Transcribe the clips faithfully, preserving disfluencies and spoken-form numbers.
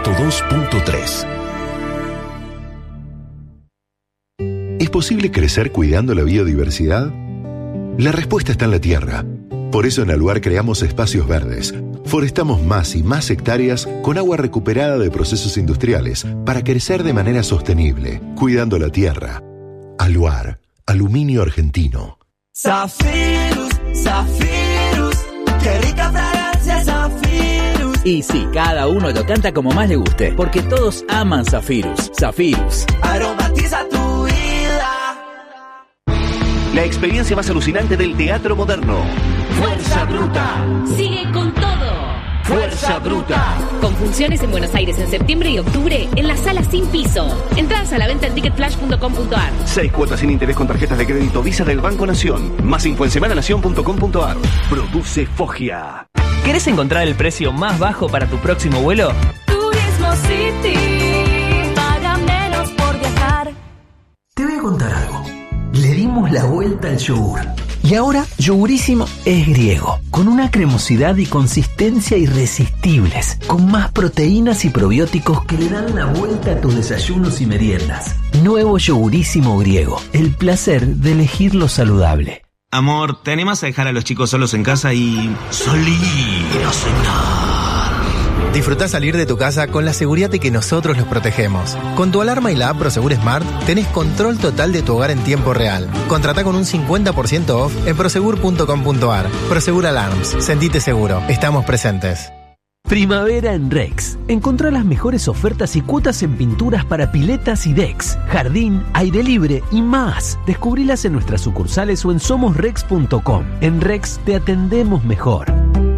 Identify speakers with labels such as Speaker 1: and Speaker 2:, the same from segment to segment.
Speaker 1: ciento dos punto tres. ¿Es posible crecer cuidando la biodiversidad? La respuesta está en la tierra. Por eso en Aluar creamos espacios verdes. Forestamos más y más hectáreas con agua recuperada de procesos industriales para crecer de manera sostenible, cuidando la tierra. Aluar, aluminio argentino.
Speaker 2: Zafirus, Zafirus, qué rica fragancia Zafirus.
Speaker 3: Y sí, cada uno lo canta como más le guste, porque todos aman Zafirus. Zafirus.
Speaker 2: Aromatiza tu vida.
Speaker 4: La experiencia más alucinante del teatro moderno.
Speaker 5: Fuerza Bruta. Sigue con todo.
Speaker 4: Fuerza Bruta.
Speaker 5: Con funciones en Buenos Aires en septiembre y octubre en la sala sin piso. Entradas a la venta en ticket flash punto com punto a r.
Speaker 4: Seis cuotas sin interés con tarjetas de crédito Visa del Banco Nación. Más info en semana nación punto com punto a r. Produce Foggia.
Speaker 6: ¿Querés encontrar el precio más bajo para tu próximo vuelo?
Speaker 7: Turismo City. Paga menos por viajar.
Speaker 8: Te voy a contar algo. Le dimos la vuelta al yogur. Y ahora, Yogurísimo es griego, con una cremosidad y consistencia irresistibles, con más proteínas y probióticos que le dan la vuelta a tus desayunos y meriendas. Nuevo Yogurísimo griego, el placer de elegir lo saludable.
Speaker 9: Amor, ¿te animas a dejar a los chicos solos en casa y salir a cenar?
Speaker 10: Disfrutá salir de tu casa con la seguridad de que nosotros los protegemos. Con tu alarma y la app Prosegur Smart tenés control total de tu hogar en tiempo real. Contratá con un cincuenta por ciento off en prosegur punto com punto a r. Prosegur Alarms. Sentite seguro. Estamos presentes.
Speaker 8: Primavera en Rex. Encontrá las mejores ofertas y cuotas en pinturas para piletas y decks, jardín, aire libre y más. Descubrilas en nuestras sucursales o en somos rex punto com. En Rex te atendemos mejor.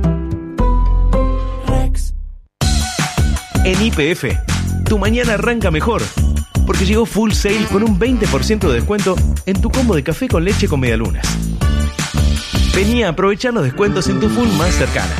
Speaker 4: En Y P F, tu mañana arranca mejor, porque llegó Full Sale con un veinte por ciento de descuento en tu combo de café con leche con medialunas. Vení a aprovechar los descuentos en tu Full más cercana.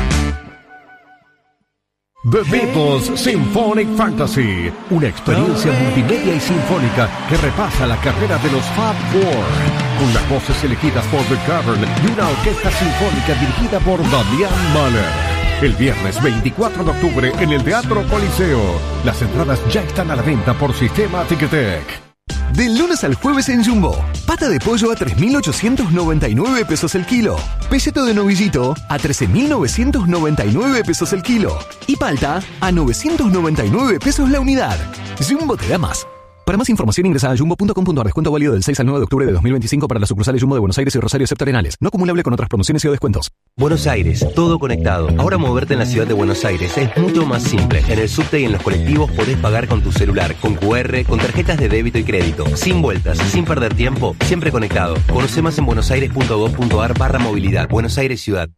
Speaker 11: The Beatles Symphonic Fantasy, una experiencia multimedia y sinfónica que repasa la carrera de los Fab Four, con las voces elegidas por The Cavern y una orquesta sinfónica dirigida por Damián Mahler. El viernes veinticuatro de octubre en el Teatro Coliseo. Las entradas ya están a la venta por Sistema Ticketek.
Speaker 12: Del lunes al jueves en Jumbo. Pata de pollo a tres mil ochocientos noventa y nueve pesos el kilo. Pelleto de novillito a trece mil novecientos noventa y nueve pesos el kilo. Y palta a novecientos noventa y nueve pesos la unidad. Jumbo te da más. Para más información ingresa a jumbo punto com punto a r. Descuento válido del seis al nueve de octubre de dos mil veinticinco para las sucursales Jumbo de Buenos Aires y Rosario Septentrionales. No acumulable con otras promociones y o descuentos.
Speaker 13: Buenos Aires, todo conectado. Ahora moverte en la ciudad de Buenos Aires es mucho más simple. En el subte y en los colectivos podés pagar con tu celular, con cu erre, con tarjetas de débito y crédito. Sin vueltas, sin perder tiempo, siempre conectado. Conoce más en buenosaires punto gov punto a r barra movilidad. Buenos Aires Ciudad.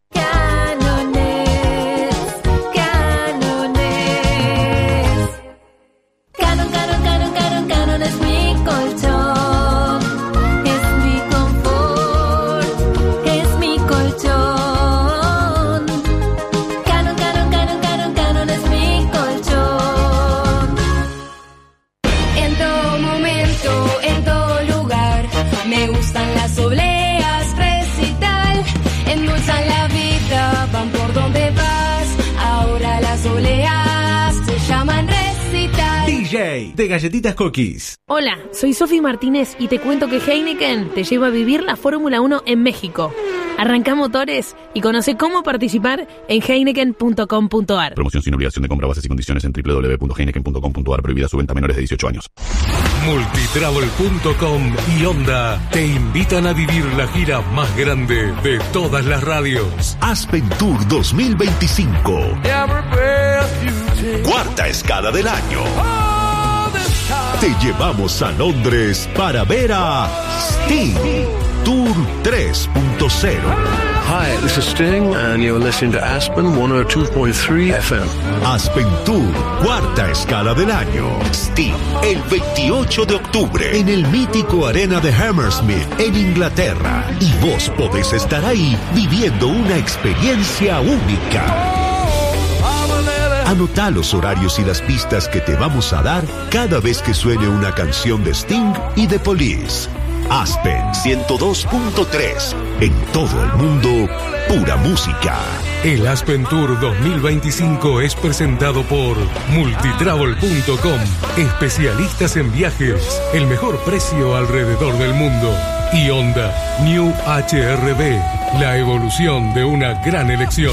Speaker 14: De Galletitas Cookies.
Speaker 15: Hola, soy Sofi Martínez y te cuento que Heineken te lleva a vivir la Fórmula uno en México. Arranca motores y conoce cómo participar en heineken punto com punto a r.
Speaker 16: Promoción sin obligación de compra, bases y condiciones en doble u doble u doble u punto heineken punto com punto a r. Prohibida su venta a menores de dieciocho años.
Speaker 17: Multitravel punto com y Honda te invitan a vivir la gira más grande de todas las radios.
Speaker 1: Aspen Tour dos mil veinticinco. Cuarta escala del año. Te llevamos a Londres para ver a Sting. Tour tres punto cero.
Speaker 18: Hi, this is Sting and you're listening to Aspen ciento dos punto tres F M.
Speaker 1: Aspen Tour, cuarta escala del año. Sting, el veintiocho de octubre en el mítico Arena de Hammersmith en Inglaterra. Y vos podés estar ahí viviendo una experiencia única. Anotá los horarios y las pistas que te vamos a dar cada vez que suene una canción de Sting y The Police. Aspen ciento dos punto tres. En todo el mundo, pura música.
Speaker 17: El Aspen Tour dos mil veinticinco es presentado por multitravel punto com, especialistas en viajes, el mejor precio alrededor del mundo. Y Honda New H R V, la evolución de una gran elección.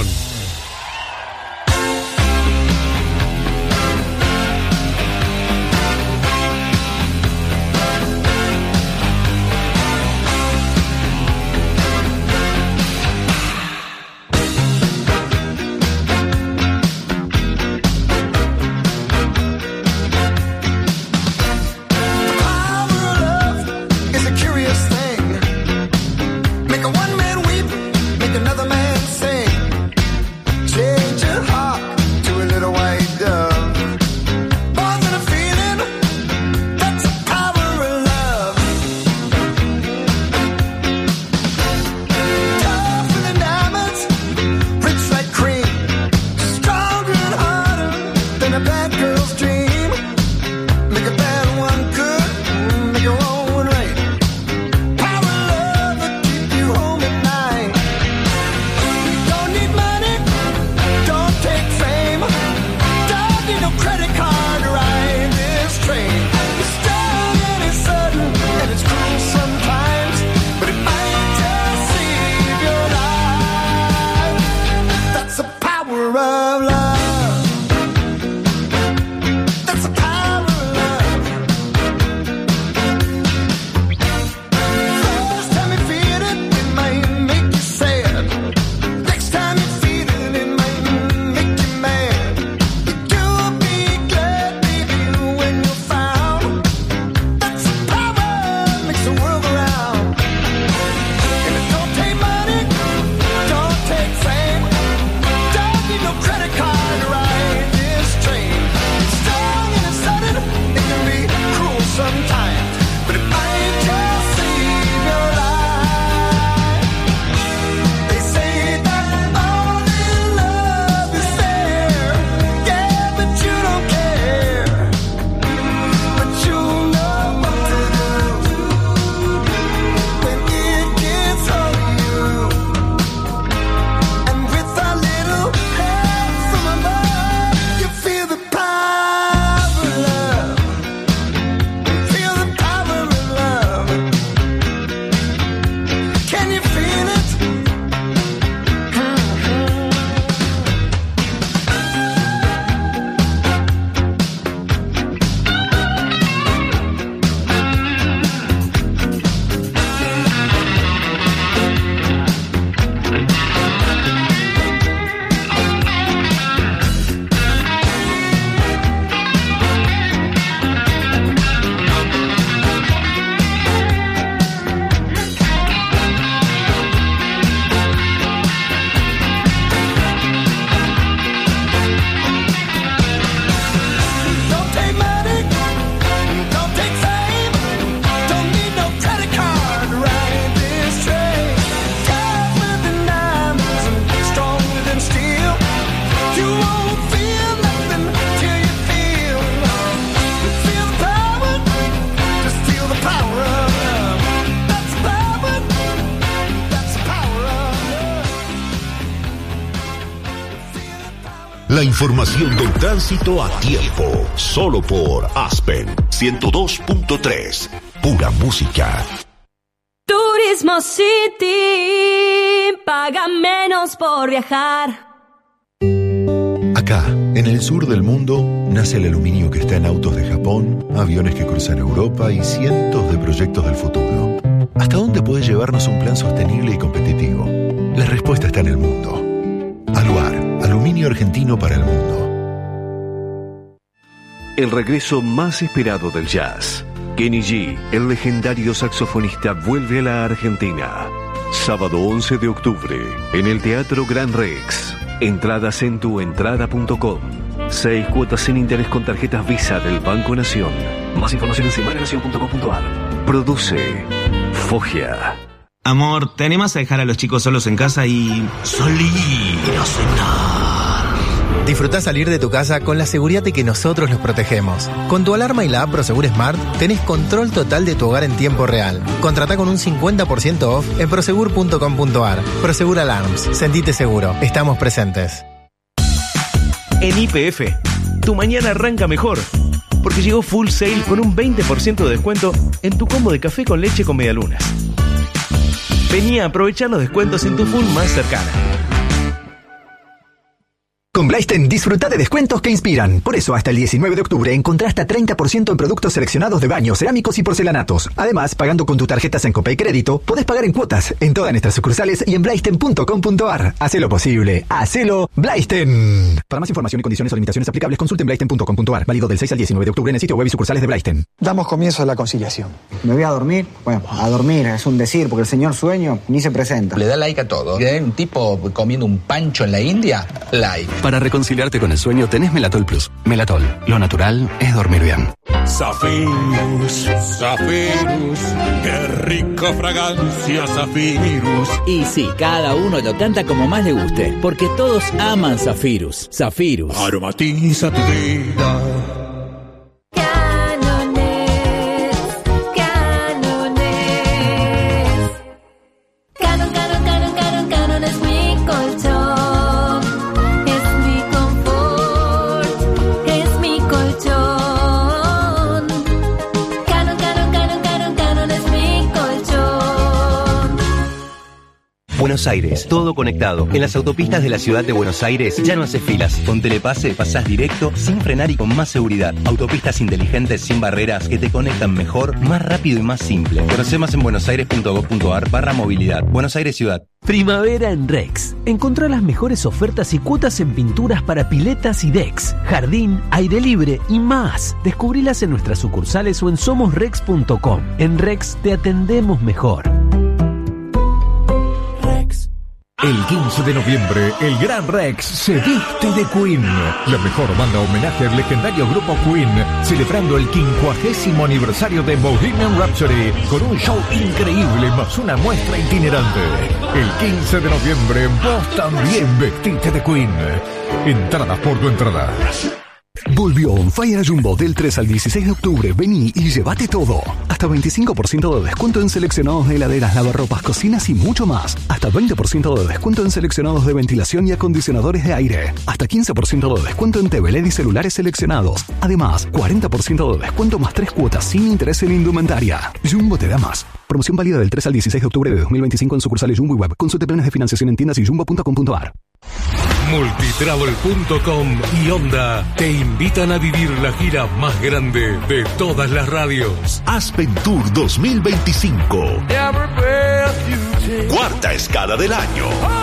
Speaker 1: La información del tránsito a tiempo, solo por Aspen ciento dos punto tres, pura música.
Speaker 7: Turismo City, paga menos por viajar.
Speaker 1: Acá, en el sur del mundo, nace el aluminio que está en autos de Japón, aviones que cruzan Europa y cientos de proyectos del futuro. ¿Hasta dónde puede llevarnos un plan sostenible y competitivo? La respuesta está en el mundo. Aluar, aluminio argentino para el mundo.
Speaker 11: El regreso más esperado del jazz. Kenny G, el legendario saxofonista, vuelve a la Argentina. Sábado once de octubre, en el Teatro Gran Rex. Entradas en tuentrada punto com. Seis cuotas sin interés con tarjetas Visa del Banco Nación. Más información en semana nación punto com punto a r. Produce Foggia.
Speaker 9: Amor, ¿te animas a dejar a los chicos solos en casa y salir a cenar?
Speaker 10: Disfrutá salir de tu casa con la seguridad de que nosotros los protegemos. Con tu alarma y la app Prosegur Smart tenés control total de tu hogar en tiempo real. Contratá con un cincuenta por ciento off en prosegur punto com punto ar. Prosegur Alarms. Sentite seguro. Estamos presentes.
Speaker 4: En Y P F, tu mañana arranca mejor. Porque llegó Full Sail con un veinte por ciento de descuento en tu combo de café con leche con medialunas. Vení a aprovechar los descuentos en tu Full más cercana.
Speaker 12: Con Blaisten disfruta de descuentos que inspiran. Por eso, hasta el diecinueve de octubre encontrá hasta treinta por ciento en productos seleccionados de baños, cerámicos y porcelanatos. Además, pagando con tu tarjeta Sencope y Crédito, podés pagar en cuotas en todas nuestras sucursales y en blaisten punto com punto ar. Hacelo posible. Hacelo Blaisten. Para más información y condiciones o limitaciones aplicables, consulten blaisten punto com punto ar. Válido del seis al diecinueve de octubre en el sitio web y sucursales de Blaisten.
Speaker 19: Damos comienzo a la conciliación. ¿Me voy a dormir? Bueno, a dormir es un decir, porque el señor sueño ni se presenta.
Speaker 20: Le da like a todo. ¿Eh? Un tipo comiendo un pancho en la India, like.
Speaker 21: Para reconciliarte con el sueño tenés Melatol Plus. Melatol, lo natural es dormir bien.
Speaker 22: Zafirus, Zafirus, qué rica fragancia Zafirus.
Speaker 3: Y sí, cada uno lo canta como más le guste, porque todos aman Zafirus. Zafirus.
Speaker 22: Aromatiza tu vida.
Speaker 13: Buenos Aires, todo conectado. En las autopistas de la ciudad de Buenos Aires ya no haces filas. Con Telepase pasás directo, sin frenar y con más seguridad. Autopistas inteligentes sin barreras que te conectan mejor, más rápido y más simple. Conoce más en buenosaires punto gov punto ar barra movilidad. Buenos Aires Ciudad.
Speaker 8: Primavera en Rex. Encontrá las mejores ofertas y cuotas en pinturas para piletas y decks, jardín, aire libre y más. Descubrilas en nuestras sucursales o en somos rex punto com. En Rex te atendemos mejor.
Speaker 11: El quince de noviembre, el Gran Rex se viste de Queen. La mejor banda homenaje al legendario grupo Queen, celebrando el quincuagésimo aniversario de Bohemian Rhapsody, con un show increíble más una muestra itinerante. El quince de noviembre, vos también vestite de Queen. Entradas por tu entrada.
Speaker 12: Volvió On Fire Jumbo del tres al dieciséis de octubre. Vení y llévate todo. Hasta veinticinco por ciento de descuento en seleccionados de heladeras, lavarropas, cocinas y mucho más. Hasta veinte por ciento de descuento en seleccionados de ventilación y acondicionadores de aire. Hasta quince por ciento de descuento en T V L E D y celulares seleccionados. Además, cuarenta por ciento de descuento más tres cuotas sin interés en indumentaria. Jumbo te da más. Promoción válida del tres al dieciséis de octubre de dos mil veinticinco en sucursales Jumbo y Web. Consulte planes de financiación en tiendas y jumbo punto com punto ar.
Speaker 17: Multitravel punto com y Onda te invitan a vivir la gira más grande de todas las radios.
Speaker 1: Aspen Tour dos mil veinticinco. Cuarta escala del año.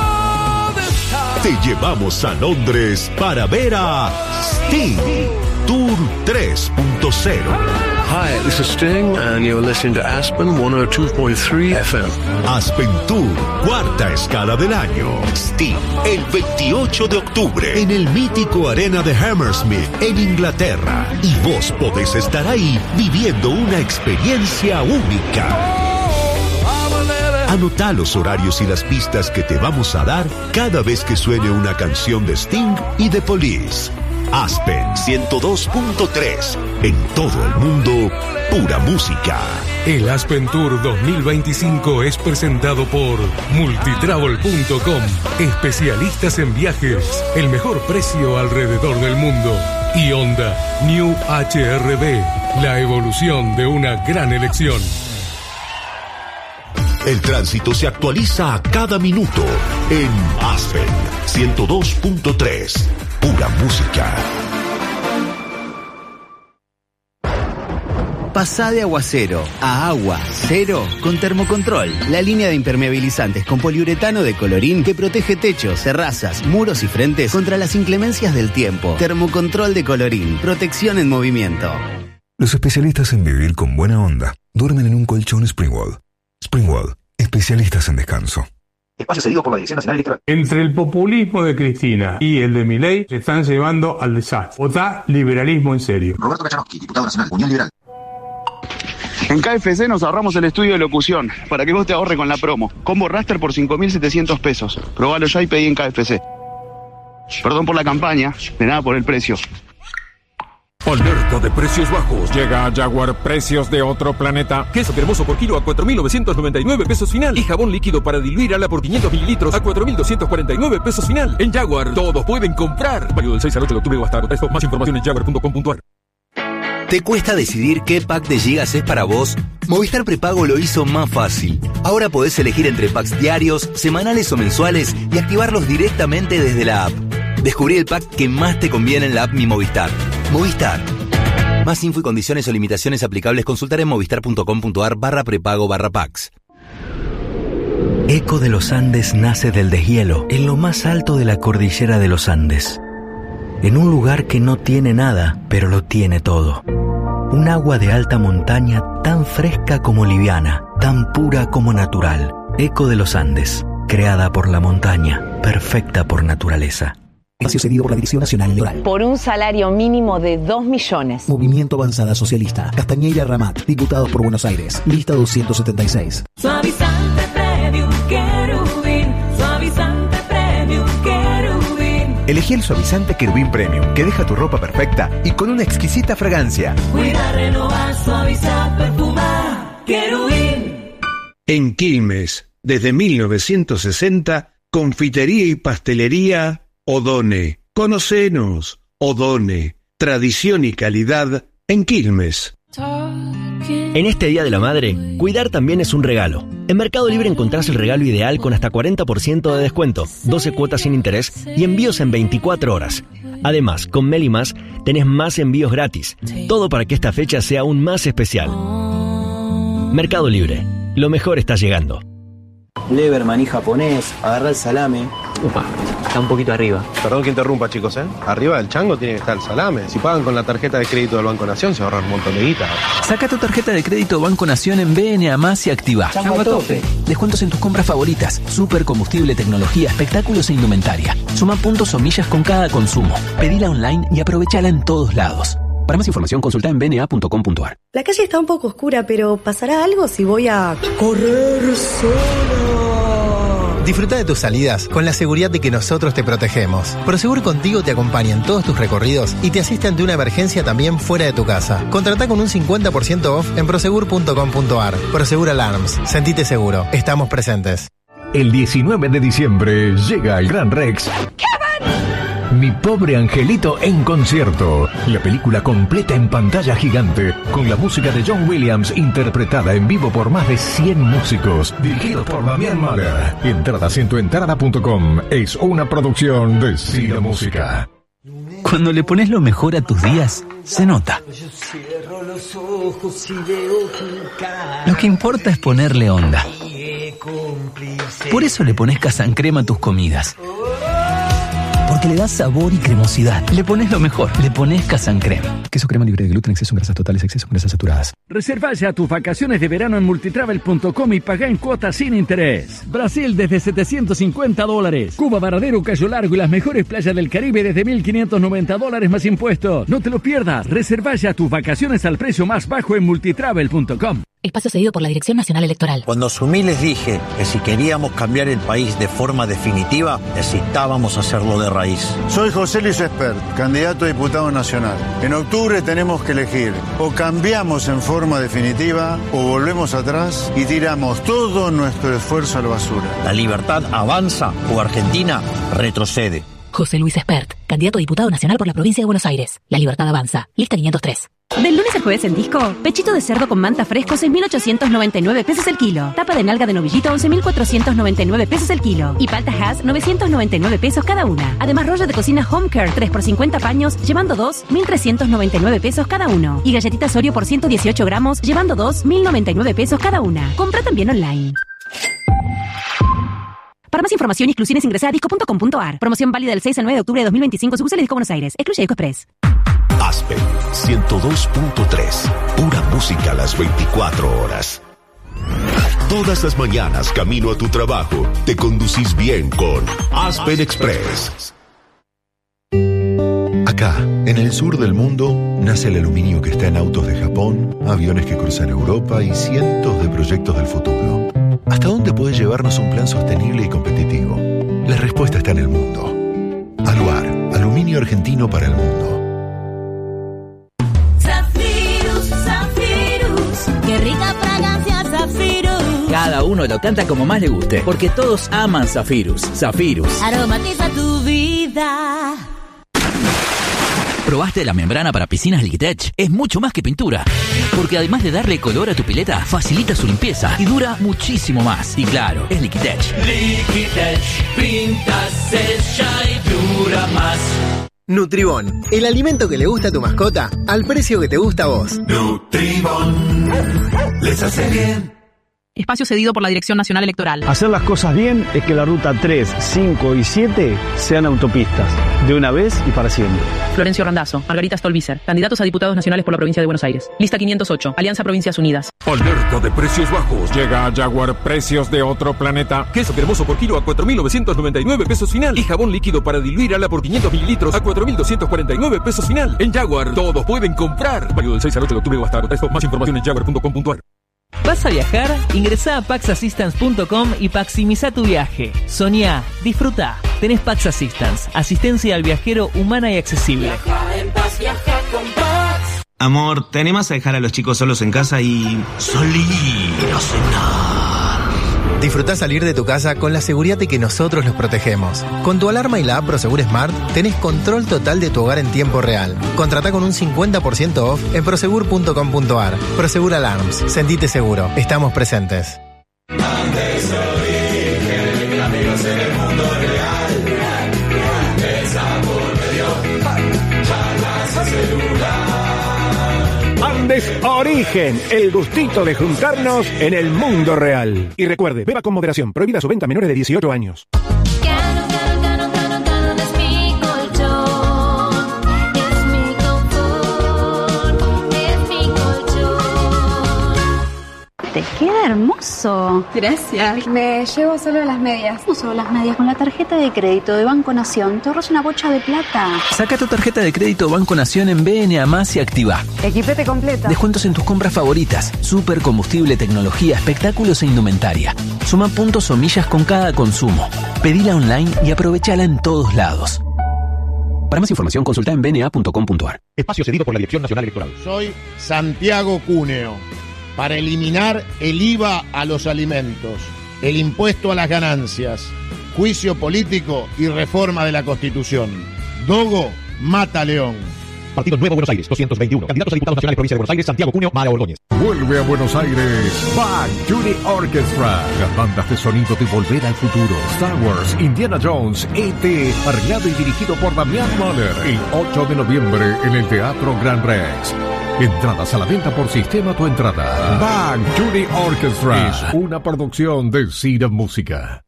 Speaker 1: Te llevamos a Londres para ver a Sting. Tour tres punto cero.
Speaker 18: Hi, this is Sting, and you're listening to Aspen ciento dos punto tres F M.
Speaker 1: Aspen Tour, cuarta escala del año. Sting, el veintiocho de octubre, en el mítico Arena de Hammersmith, en Inglaterra. Y vos podés estar ahí viviendo una experiencia única. Anotá los horarios y las pistas que te vamos a dar cada vez que suene una canción de Sting y de Police. Aspen ciento dos punto tres. En todo el mundo, pura música.
Speaker 17: El Aspen Tour dos mil veinticinco es presentado por Multitravel punto com. Especialistas en viajes. El mejor precio alrededor del mundo. Y Honda New H R V. La evolución de una gran elección.
Speaker 1: El tránsito se actualiza a cada minuto en Aspen ciento dos punto tres. Pura música.
Speaker 23: Pasá de agua cero a agua cero con Termocontrol, la línea de impermeabilizantes con poliuretano de Colorín que protege techos, terrazas, muros y frentes contra las inclemencias del tiempo. Termocontrol de Colorín, protección en movimiento.
Speaker 24: Los especialistas en vivir con buena onda duermen en un colchón Springwall. Springwall, especialistas en descanso.
Speaker 25: Espacio cedido por la Dirección Nacional Electoral.
Speaker 26: Entre el populismo de Cristina y el de Milei se están llevando al desastre. Votá liberalismo en serio.
Speaker 25: Roberto Kachanovsky, diputado nacional, Unión Liberal.
Speaker 27: En K F C nos ahorramos el estudio de locución para que vos te ahorres con la promo. Combo Raster por cinco mil setecientos pesos. Probalo ya y pedí en K F C. Perdón por la campaña, de nada por el precio.
Speaker 2: Alerta de precios bajos. Llega a Jaguar precios de otro planeta. Queso cremoso por kilo a cuatro mil novecientos noventa y nueve pesos final. Y jabón líquido para diluir ala por quinientos mililitros a cuatro mil doscientos cuarenta y nueve pesos final. En Jaguar, todos pueden comprar. Válido del seis al ocho de octubre o hasta agotar. Más información en jaguar punto com punto a r.
Speaker 13: ¿Te cuesta decidir qué pack de gigas es para vos? Movistar Prepago lo hizo más fácil. Ahora podés elegir entre packs diarios, semanales o mensuales y activarlos directamente desde la app. Descubrí el pack que más te conviene en la app Mi Movistar. Movistar. Más info y condiciones o limitaciones aplicables consultar en movistar punto com punto a r barra prepago barra packs.
Speaker 5: Eco de los Andes nace del deshielo, en lo más alto de la cordillera de los Andes. En un lugar que no tiene nada, pero lo tiene todo. Un agua de alta montaña tan fresca como liviana, tan pura como natural. Eco de los Andes, creada por la montaña, perfecta por naturaleza.
Speaker 6: Espacio cedido por la Dirección Nacional Electoral.
Speaker 7: Por un salario mínimo de dos millones.
Speaker 6: Movimiento Avanzada Socialista. Castañeira Ramat. Diputados por Buenos Aires. Lista doscientos setenta y seis.
Speaker 14: Suavizante Premium Querubín. Suavizante Premium Querubín.
Speaker 15: Elegí el suavizante Querubín Premium, que deja tu ropa perfecta y con una exquisita fragancia.
Speaker 14: Cuida, renovar, suavizar, perfumar. Querubín.
Speaker 16: En Quilmes, desde mil novecientos sesenta, confitería y pastelería Odone. Conocenos. Odone. Tradición y calidad en Quilmes.
Speaker 28: En este Día de la Madre, cuidar también es un regalo. En Mercado Libre encontrás el regalo ideal con hasta cuarenta por ciento de descuento, doce cuotas sin interés y envíos en veinticuatro horas. Además, con Meli Más tenés más envíos gratis. Todo para que esta fecha sea aún más especial. Mercado Libre. Lo mejor está llegando.
Speaker 29: Lever, maní japonés, agarra el salame.
Speaker 30: Upa, está un poquito arriba.
Speaker 31: Perdón que interrumpa, chicos, ¿eh? Arriba del chango tiene que estar el salame. Si pagan con la tarjeta de crédito del Banco Nación, se ahorran un montón de guita.
Speaker 8: Saca tu tarjeta de crédito Banco Nación en B N A más y activa.
Speaker 29: Chango a tope.
Speaker 8: Descuentos en tus compras favoritas. Super combustible, tecnología, espectáculos e indumentaria. Suma puntos o millas con cada consumo. Pedila online y aprovechala en todos lados. Para más información, consulta en b n a punto com punto a r.
Speaker 32: La calle está un poco oscura, pero ¿pasará algo si voy a
Speaker 6: correr sola?
Speaker 10: Disfruta de tus salidas con la seguridad de que nosotros te protegemos. Prosegur Contigo te acompaña en todos tus recorridos y te asiste ante una emergencia también fuera de tu casa. Contratá con un cincuenta por ciento off en prosegur punto com punto a r. Prosegur Alarms. Sentite seguro. Estamos presentes.
Speaker 11: El diecinueve de diciembre llega el Gran Rex. Mi pobre angelito en concierto. La película completa en pantalla gigante, con la música de John Williams interpretada en vivo por más de cien músicos. Dirigido por Damián Mahler. Entradas en tu entrada punto com. Es una producción de Cine Música.
Speaker 8: Cuando le pones lo mejor a tus días, se nota. Lo que importa es ponerle onda. Por eso le pones Casan Crema a tus comidas. Porque le das sabor y cremosidad. Le pones lo mejor. Le pones Casan Crema.
Speaker 6: Queso crema libre de gluten, exceso en grasas totales, exceso en grasas saturadas.
Speaker 33: Reserva ya tus vacaciones de verano en multitravel punto com y paga en cuotas sin interés. Brasil desde setecientos cincuenta dólares. Cuba, Varadero, Cayo Largo y las mejores playas del Caribe desde mil quinientos noventa dólares más impuestos. No te lo pierdas. Reserva ya tus vacaciones al precio más bajo en multitravel punto com.
Speaker 34: Espacio cedido por la Dirección Nacional Electoral.
Speaker 35: Cuando asumí les dije que si queríamos cambiar el país de forma definitiva, necesitábamos hacerlo de raíz.
Speaker 36: Soy José Luis Espert, candidato a diputado nacional. En octubre tenemos que elegir o cambiamos en forma definitiva o volvemos atrás y tiramos todo nuestro esfuerzo a la basura.
Speaker 35: La libertad avanza o Argentina retrocede.
Speaker 34: José Luis Espert, candidato a diputado nacional por la provincia de Buenos Aires. La libertad avanza. Lista quinientos tres.
Speaker 37: Del lunes al jueves en Disco, pechito de cerdo con manta fresco seis mil ochocientos noventa y nueve pesos el kilo. Tapa de nalga de novillito once mil cuatrocientos noventa y nueve pesos el kilo. Y palta Hass novecientos noventa y nueve pesos cada una. Además rollo de cocina Home Care tres por cincuenta paños, llevando dos, mil trescientos noventa y nueve pesos cada uno. Y galletitas Oreo por ciento dieciocho gramos, llevando dos, mil noventa y nueve pesos cada una. Compra también online. Para más información y exclusiones ingresa a disco punto com punto a r. Promoción válida del seis al nueve de octubre de dos mil veinticinco. Sucursales Disco Buenos Aires. Excluye Disco Express.
Speaker 1: Aspen ciento dos punto tres. Pura música a las veinticuatro horas. Todas las mañanas camino a tu trabajo te conducís bien con Aspen Express. Acá, en el sur del mundo, nace el aluminio que está en autos de Japón, aviones que cruzan Europa y cientos de proyectos del futuro. ¿Hasta dónde puede llevarnos un plan sostenible y competitivo? La respuesta está en el mundo. Aluar, aluminio argentino para el mundo.
Speaker 14: Zafirus, Zafirus, qué rica fragancia Zafirus.
Speaker 2: Cada uno lo canta como más le guste, porque todos aman Zafirus. Zafirus.
Speaker 14: Aromatiza tu vida.
Speaker 2: ¿Probaste la membrana para piscinas Liquitech? Es mucho más que pintura, porque además de darle color a tu pileta, facilita su limpieza y dura muchísimo más. Y claro, es Liquitech.
Speaker 14: Liquitech, pinta, sella y dura más.
Speaker 10: Nutribón, el alimento que le gusta a tu mascota al precio que te gusta a vos.
Speaker 14: Nutribón, les hace bien.
Speaker 3: Espacio cedido por la Dirección Nacional Electoral.
Speaker 4: Hacer las cosas bien es que la ruta tres, cinco y siete sean autopistas, de una vez y para siempre.
Speaker 3: Florencio Randazzo, Margarita Stolbizer, candidatos a diputados nacionales por la provincia de Buenos Aires. Lista quinientos ocho, Alianza Provincias Unidas.
Speaker 9: Alerta de precios bajos. Llega a Jaguar, precios de otro planeta.
Speaker 12: Queso cremoso por kilo a cuatro mil novecientos noventa y nueve pesos final. Y jabón líquido para diluir ala por quinientos mililitros a cuatro mil doscientos cuarenta y nueve pesos final. En Jaguar, todos pueden comprar. Válido del seis al ocho de octubre o hasta agotar. Más información en jaguar punto com punto a r.
Speaker 13: ¿Vas a viajar? Ingresá a pax assistance punto com y maximiza tu viaje. Soñá, disfruta. Tenés Pax Assistance, asistencia al viajero humana y accesible.
Speaker 14: Viaja en paz, viaja con Pax.
Speaker 17: Amor, ¿te animás a dejar a los chicos solos en casa y salir a cenar?
Speaker 10: Disfrutá salir de tu casa con la seguridad de que nosotros los protegemos. Con tu alarma y la app Prosegur Smart tenés control total de tu hogar en tiempo real. Contratá con un cincuenta por ciento off en prosegur punto com punto a r. Prosegur Alarms. Sentite seguro. Estamos presentes.
Speaker 14: Andes origen, amigos en el mundo real. El sabor me dio charlas y celular.
Speaker 11: Andes Origen, el gustito de juntarnos en el mundo real. Y recuerde, beba con moderación, prohibida su venta a menores de dieciocho años.
Speaker 14: Cano, cano, cano, cano, cano, es mi colchón, es mi confort, es mi colchón.
Speaker 18: Te queda hermoso.
Speaker 19: Gracias. Me llevo solo las medias.
Speaker 18: ¿Cómo solo las medias? Con la tarjeta de crédito de Banco Nación te ahorras una bocha de plata.
Speaker 8: Saca tu tarjeta de crédito Banco Nación en B N A más y activa.
Speaker 19: Equipete completa.
Speaker 8: Descuentos en tus compras favoritas. Super combustible, tecnología, espectáculos e indumentaria. Suma puntos o millas con cada consumo. Pedila online y aprovechala en todos lados. Para más información consulta en b n a punto com punto a r.
Speaker 20: Espacio cedido por la Dirección Nacional Electoral.
Speaker 21: Soy Santiago Cúneo. Para eliminar el I V A a los alimentos, el impuesto a las ganancias, juicio político y reforma de la Constitución. Dogo mata a León.
Speaker 20: Partido Nuevo Buenos Aires, doscientos veintiuno. Candidatos a diputados nacionales, provincia de Buenos Aires, Santiago Cúneo, Mara Ordóñez.
Speaker 11: Vuelve a Buenos Aires Back to the Orchestra. Las bandas de sonido de Volver al Futuro, Star Wars, Indiana Jones, E T, arreglado y dirigido por Damián Mahler. El ocho de noviembre en el Teatro Gran Rex. Entradas a la venta por Sistema Tu Entrada. Back to the Orchestra es una producción de Cira Música.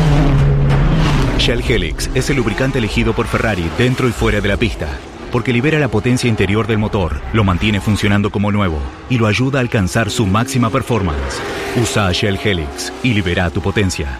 Speaker 22: Shell Helix es el lubricante elegido por Ferrari dentro y fuera de la pista, porque libera la potencia interior del motor, lo mantiene funcionando como nuevo y lo ayuda a alcanzar su máxima performance. Usa Shell Helix y libera tu potencia.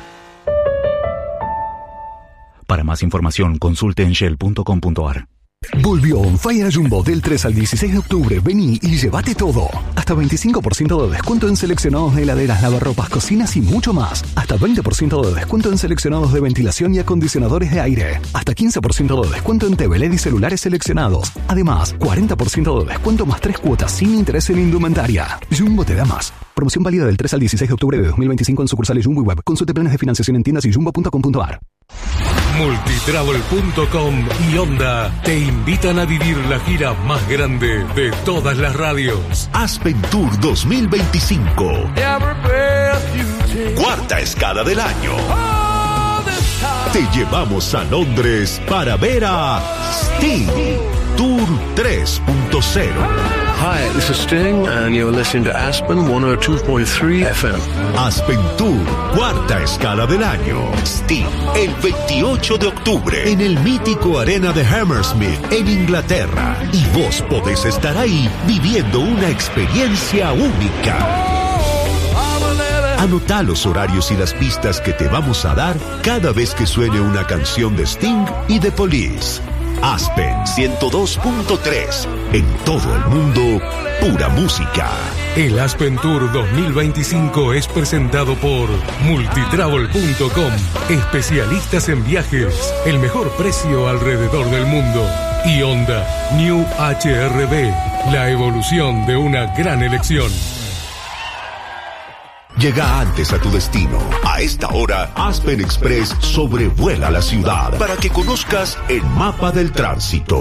Speaker 22: Para más información, consulte en shell punto com punto a r.
Speaker 23: Volvió On Fire Jumbo del tres al dieciséis de octubre. Vení y llévate todo. Hasta veinticinco por ciento de descuento en seleccionados de heladeras, lavarropas, cocinas y mucho más. Hasta veinte por ciento de descuento en seleccionados de ventilación y acondicionadores de aire. Hasta quince por ciento de descuento en T V L E D y celulares seleccionados. Además, cuarenta por ciento de descuento más tres cuotas sin interés en indumentaria. Jumbo te da más. Promoción válida del tres al dieciséis de octubre de dos mil veinticinco en sucursales Jumbo y Web. Consulte planes de financiación en tiendas y jumbo punto com punto a r.
Speaker 24: Multitravel punto com y Onda te invitan a vivir la gira más grande de todas las radios.
Speaker 1: Aspen Tour dos mil veinticinco. Cuarta escala del año. Te llevamos a Londres para ver a Sting. Tour tres punto cero.
Speaker 25: Hi, this is Sting, and you're listening to Aspen ciento dos punto tres F M.
Speaker 1: Aspen Tour, cuarta escala del año. Sting, el veintiocho de octubre, en el mítico Arena de Hammersmith, en Inglaterra. Y vos podés estar ahí viviendo una experiencia única. Anotá los horarios y las pistas que te vamos a dar cada vez que suene una canción de Sting y de Police. Aspen ciento dos punto tres. En todo el mundo, pura música.
Speaker 24: El Aspen Tour dos mil veinticinco es presentado por multitravel punto com, especialistas en viajes, el mejor precio alrededor del mundo. Y Honda New H R V, la evolución de una gran elección.
Speaker 1: Llega antes a tu destino. A esta hora, Aspen Express sobrevuela la ciudad para que conozcas el mapa del tránsito.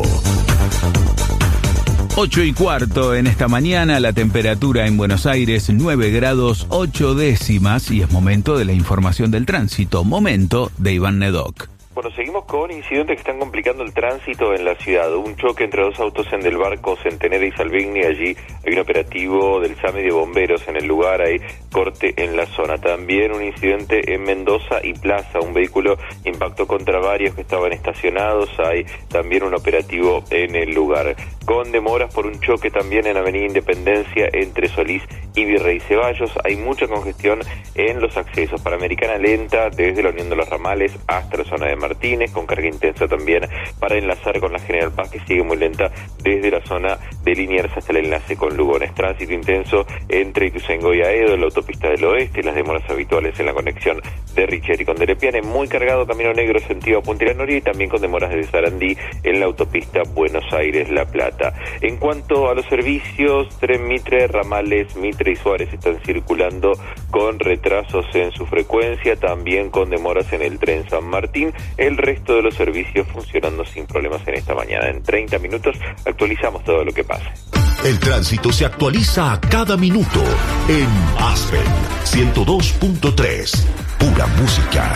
Speaker 5: ocho y cuarto en esta mañana, la temperatura en Buenos Aires nueve grados ocho décimas y es momento de la información del tránsito, momento de Iván Nedoc.
Speaker 6: Bueno, seguimos con incidentes que están complicando el tránsito en la ciudad. Un choque entre dos autos en Del Barco, Centenera y Salvigny. Allí hay un operativo del SAMI de bomberos en el lugar, hay corte en la zona. También un incidente en Mendoza y Plaza. Un vehículo impactó contra varios que estaban estacionados. Hay también un operativo en el lugar. Con demoras por un choque también en Avenida Independencia entre Solís y Virrey Ceballos. Hay mucha congestión en los accesos. Panamericana lenta desde la Unión de los Ramales hasta la zona de Martínez, con carga intensa también para enlazar con la General Paz, que sigue muy lenta desde la zona de Liniers hasta el enlace con Lugones. Tránsito intenso entre Ituzaingó y Aedo, en la autopista del oeste, las demoras habituales en la conexión de Richeri con Delepiane, muy cargado Camino Negro sentido a Punta de la Noria, y también con demoras desde Sarandí en la autopista Buenos Aires-La Plata. En cuanto a los servicios, Tren Mitre, ramales Mitre y Suárez están circulando con retrasos en su frecuencia, también con demoras en el tren San Martín. El resto de los servicios funcionando sin problemas en esta mañana. En treinta minutos actualizamos todo lo que pase.
Speaker 1: El tránsito se actualiza a cada minuto en Aspen ciento dos punto tres. Pura música.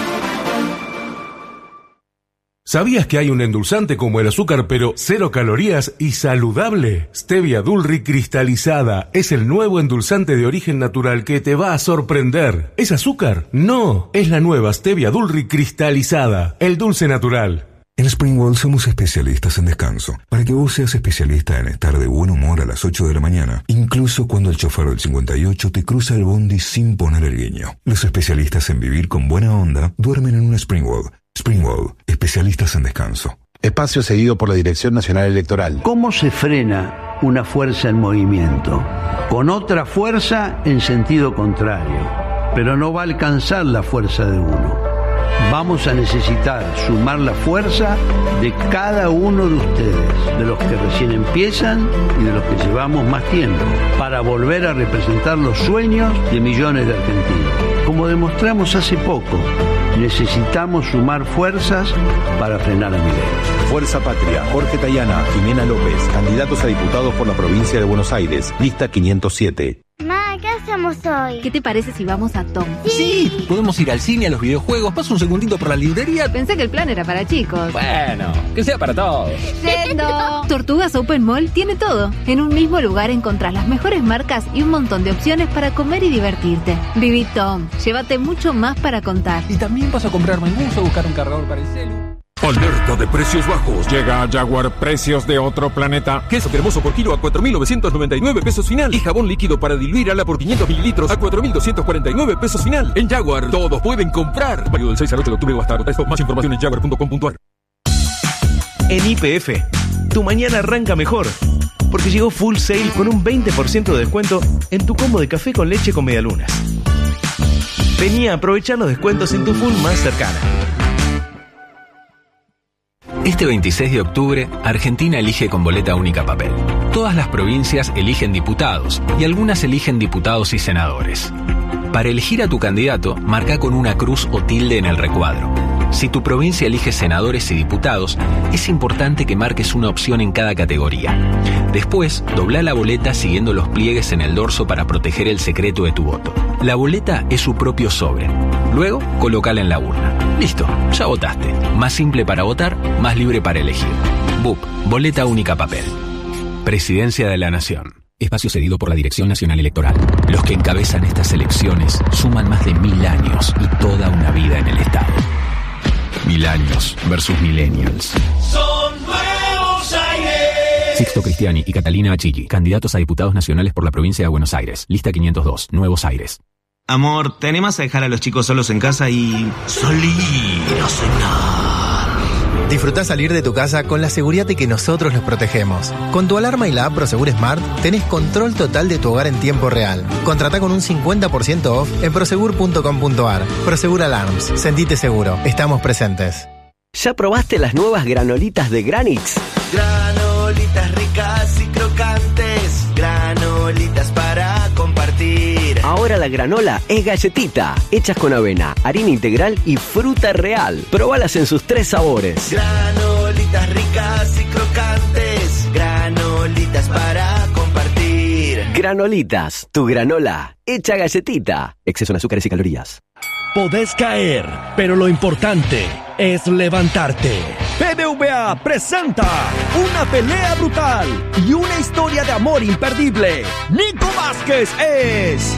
Speaker 24: ¿Sabías que hay un endulzante como el azúcar, pero cero calorías y saludable? Stevia Dulri cristalizada es el nuevo endulzante de origen natural que te va a sorprender. ¿Es azúcar? No, es la nueva Stevia Dulri cristalizada, el dulce natural.
Speaker 7: En Springwell somos especialistas en descanso, para que vos seas especialista en estar de buen humor a las ocho de la mañana, incluso cuando el chofer del cincuenta y ocho te cruza el bondi sin poner el guiño. Los especialistas en vivir con buena onda duermen en un Springwell. Springwell, especialistas en descanso.
Speaker 15: Espacio seguido por la Dirección Nacional Electoral.
Speaker 16: ¿Cómo se frena una fuerza en movimiento? Con otra fuerza en sentido contrario. Pero no va a alcanzar la fuerza de uno. Vamos a necesitar sumar la fuerza de cada uno de ustedes, de los que recién empiezan y de los que llevamos más tiempo, para volver a representar los sueños de millones de argentinos. Como demostramos hace poco, necesitamos sumar fuerzas para frenar a Milei.
Speaker 15: Fuerza Patria, Jorge Tayana, Jimena López, candidatos a diputados por la provincia de Buenos Aires, lista quinientos siete.
Speaker 26: Ma, ¿qué hacemos hoy?
Speaker 27: ¿Qué te parece si vamos a Tom?
Speaker 26: Sí.
Speaker 28: Podemos ir al cine, a los videojuegos, paso un segundito por la librería.
Speaker 27: Pensé que el plan era para chicos.
Speaker 28: Bueno, que sea para todos.
Speaker 27: ¡Sendo! Tortugas Open Mall tiene todo. En un mismo lugar encontrás las mejores marcas y un montón de opciones para comer y divertirte. Viví Tom, llévate mucho más para contar.
Speaker 28: Y también vas a comprarme un bus o buscar un cargador para el celu.
Speaker 9: Alerta de precios bajos. Llega a Jaguar precios de otro planeta.
Speaker 12: Queso cremoso por kilo a cuatro mil novecientos noventa y nueve pesos final. Y jabón líquido para diluir ala por quinientos mililitros a cuatro mil doscientos cuarenta y nueve pesos final. En Jaguar, todos pueden comprar. Válido del seis al ocho de octubre o hasta agotar. Más información en jaguar punto com punto a r.
Speaker 17: En Y P F, tu mañana arranca mejor. Porque llegó Full Sale con un veinte por ciento de descuento en tu combo de café con leche con medialunas. Vení a aprovechar los descuentos en tu Full más cercana.
Speaker 29: Este veintiséis de octubre, Argentina elige con boleta única papel. Todas las provincias eligen diputados y algunas eligen diputados y senadores. Para elegir a tu candidato, marca con una cruz o tilde en el recuadro. Si tu provincia elige senadores y diputados, es importante que marques una opción en cada categoría. Después, dobla la boleta siguiendo los pliegues en el dorso para proteger el secreto de tu voto. La boleta es su propio sobre. Luego, colócala en la urna. Listo, ya votaste. Más simple para votar, más libre para elegir. B U P, boleta única papel. Presidencia de la Nación. Espacio cedido por la Dirección Nacional Electoral. Los que encabezan estas elecciones suman más de mil años y toda una vida en el Estado. Mil años versus millennials.
Speaker 14: Son nuevos aires.
Speaker 29: Sixto Cristiani y Catalina Achilli, candidatos a diputados nacionales por la provincia de Buenos Aires. Lista quinientos dos, Nuevos Aires.
Speaker 17: Amor, ¿te animas a dejar a los chicos solos en casa y... salir a cenar?
Speaker 2: Disfrutá salir de tu casa con la seguridad de que nosotros los protegemos. Con tu alarma y la app Prosegur Smart tenés control total de tu hogar en tiempo real. Contratá con un cincuenta por ciento off en prosegur punto com punto ar. Prosegur Alarms. Sentite seguro. Estamos presentes.
Speaker 3: ¿Ya probaste las nuevas granolitas de Granix?
Speaker 4: Granolitas ricas y crocantes. Granolitas para compartir.
Speaker 3: Ahora la granola es galletita, hechas con avena, harina integral y fruta real. Probalas en sus tres sabores.
Speaker 4: Granolitas ricas y crocantes. Granolitas para compartir.
Speaker 3: Granolitas, tu granola, hecha galletita. Exceso en azúcares y calorías.
Speaker 8: Podés caer, pero lo importante es levantarte. B B V A presenta una pelea brutal y una historia de amor imperdible. Nico Vázquez es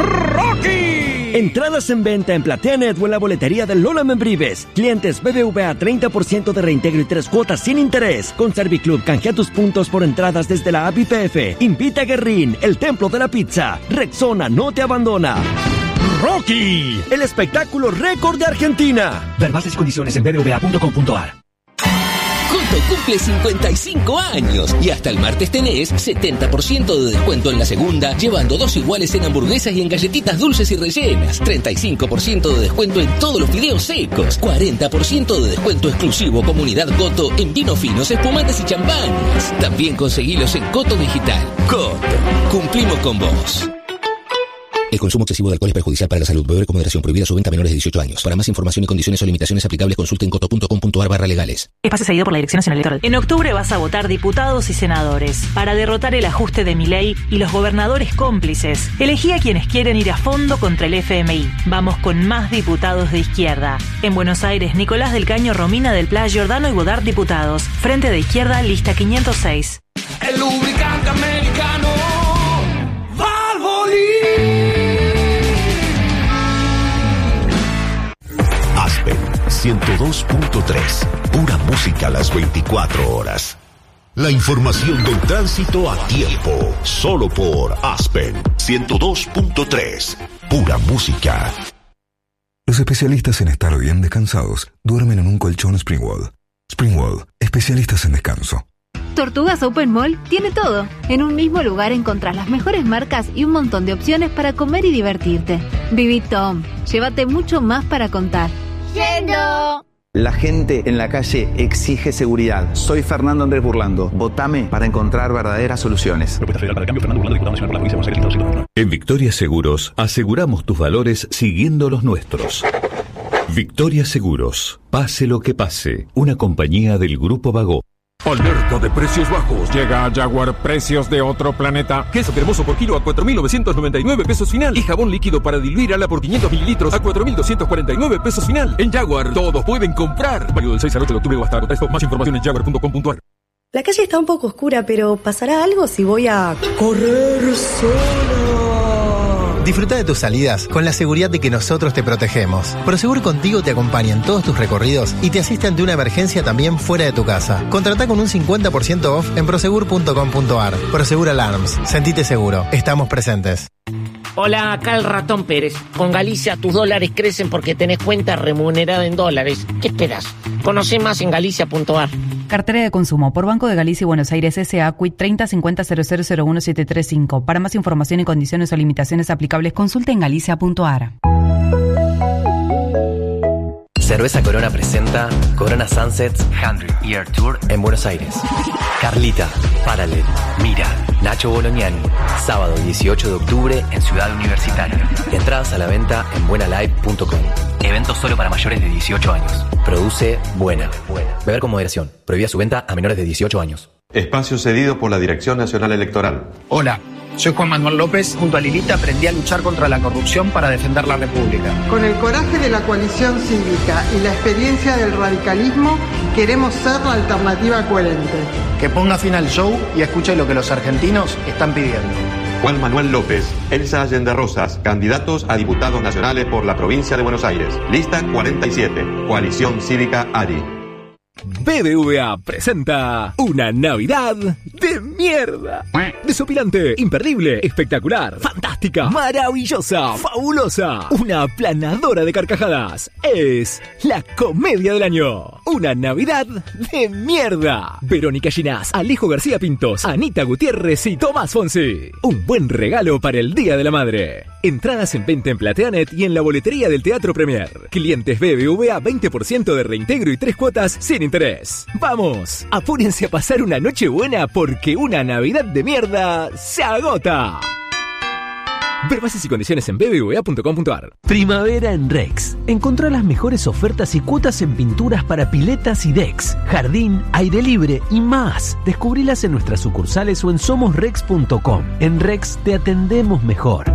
Speaker 8: Rocky. Entradas en venta en PlateaNet o en la boletería de Lola Membrives. Clientes B B V A treinta por ciento de reintegro y tres cuotas sin interés. Con Serviclub canjea tus puntos por entradas desde la app I P F. Invita a Guerrín, el templo de la pizza. Rexona no te abandona. Rocky, el espectáculo récord de Argentina.
Speaker 20: Ver bases y condiciones en b b v a punto com punto ar.
Speaker 10: Coto cumple cincuenta y cinco años y hasta el martes tenés setenta por ciento de descuento en la segunda, llevando dos iguales en hamburguesas y en galletitas dulces y rellenas, treinta y cinco por ciento de descuento en todos los fideos secos, cuarenta por ciento de descuento exclusivo Comunidad Coto en vinos finos, espumantes y champañas. También conseguilos en Coto Digital. Coto, cumplimos con vos. El consumo excesivo de alcohol es perjudicial para la salud. Beber con moderación. Prohibida su venta a menores de dieciocho años. Para más información y condiciones o limitaciones aplicables, consulte en coto punto com punto ar barra legales.
Speaker 13: Espacio seguido por la Dirección Nacional Electoral. En octubre vas a votar diputados y senadores para derrotar el ajuste de Milei y los gobernadores cómplices. Elegí a quienes quieren ir a fondo contra el F M I. Vamos con más diputados de izquierda. En Buenos Aires, Nicolás del Caño, Romina del Pla, Giordano y Bodart diputados. Frente de Izquierda, lista quinientos seis.
Speaker 14: El lubricante americano Valvoline.
Speaker 1: Aspen ciento dos punto tres. Pura música a las veinticuatro horas. La información del tránsito a tiempo. Solo por Aspen ciento dos punto tres. Pura música.
Speaker 7: Los especialistas en estar bien descansados duermen en un colchón Springwall. Springwall, especialistas en descanso.
Speaker 27: Tortugas Open Mall tiene todo. En un mismo lugar encontrás las mejores marcas y un montón de opciones para comer y divertirte. Viví Tom. Llévate mucho más para contar. ¡Yendo!
Speaker 18: La gente en la calle exige seguridad. Soy Fernando Andrés Burlando. Votame para encontrar verdaderas soluciones.
Speaker 24: Propuesta Federal para el Cambio, Fernando Burlando, diputado nacional por la provincia de Buenos Aires, Listado
Speaker 1: En Victoria Seguros aseguramos tus valores siguiendo los nuestros. Victoria Seguros. Pase lo que pase. Una compañía del Grupo Vago.
Speaker 9: Alerta de precios bajos. Llega a Jaguar precios de otro planeta.
Speaker 12: Queso cremoso por kilo a cuatro mil novecientos noventa y nueve pesos final. Y jabón líquido para diluir ala por quinientos mililitros a cuatro mil doscientos cuarenta y nueve pesos final. En Jaguar, todos pueden comprar. Válido del seis al ocho de octubre o hasta agotar. Más información en jaguar punto com punto ar.
Speaker 19: La calle está un poco oscura, pero ¿pasará algo si voy a correr sola?
Speaker 2: Disfruta de tus salidas con la seguridad de que nosotros te protegemos. Prosegur Contigo te acompaña en todos tus recorridos y te asiste ante una emergencia también fuera de tu casa. Contratá con un cincuenta por ciento off en prosegur punto com punto ar. Prosegur Alarms. Sentite seguro. Estamos presentes.
Speaker 21: Hola, acá el Ratón Pérez. Con Galicia tus dólares crecen porque tenés cuenta remunerada en dólares. ¿Qué esperás? Conoce más en galicia punto ar.
Speaker 30: Cartera de consumo por Banco de Galicia y Buenos Aires S A Q I treinta cincuenta cero cero cero uno siete tres cinco. Para más información y condiciones o limitaciones aplicables, consulte en galicia punto ar.
Speaker 31: Cerveza Corona presenta Corona Sunsets cien Year Tour en Buenos Aires. Carlita, Paralel, Mira, Nacho Bolognani. Sábado dieciocho de octubre en Ciudad Universitaria. Entradas a la venta en buena live punto com. Evento solo para mayores de dieciocho años. Produce Buena. Beber con moderación. Prohibida su venta a menores de dieciocho años.
Speaker 32: Espacio cedido por la Dirección Nacional Electoral.
Speaker 33: Hola, soy Juan Manuel López. Junto a Lilita aprendí a luchar contra la corrupción para defender la República.
Speaker 34: Con el coraje de la coalición cívica y la experiencia del radicalismo, queremos ser la alternativa coherente.
Speaker 33: Que ponga fin al show y escuche lo que los argentinos están pidiendo.
Speaker 32: Juan Manuel López, Elsa Allende Rosas, candidatos a diputados nacionales por la provincia de Buenos Aires. Lista cuarenta y siete, Coalición Cívica A R I.
Speaker 12: B B V A presenta una Navidad de mierda. Desopilante, imperdible, espectacular, fantástica, maravillosa, fabulosa, una aplanadora de carcajadas. Es la comedia del año.
Speaker 3: una Navidad de mierda. Verónica Ginás, Alejo García Pintos, Anita Gutiérrez y Tomás Fonsi. Un buen regalo para el Día de la Madre. Entradas en venta en Plateanet y en la boletería del Teatro Premier. Clientes B B V A veinte por ciento de reintegro y tres cuotas sin interés. ¡Vamos! Apúrense a pasar una noche buena porque una Navidad de mierda se agota. Ver bases y condiciones en b b v a punto com punto a r.
Speaker 4: Primavera en Rex. Encontrá las mejores ofertas y cuotas en pinturas para piletas y decks, jardín, aire libre y más. Descubrilas en nuestras sucursales o en somos rex punto com. En Rex te atendemos mejor.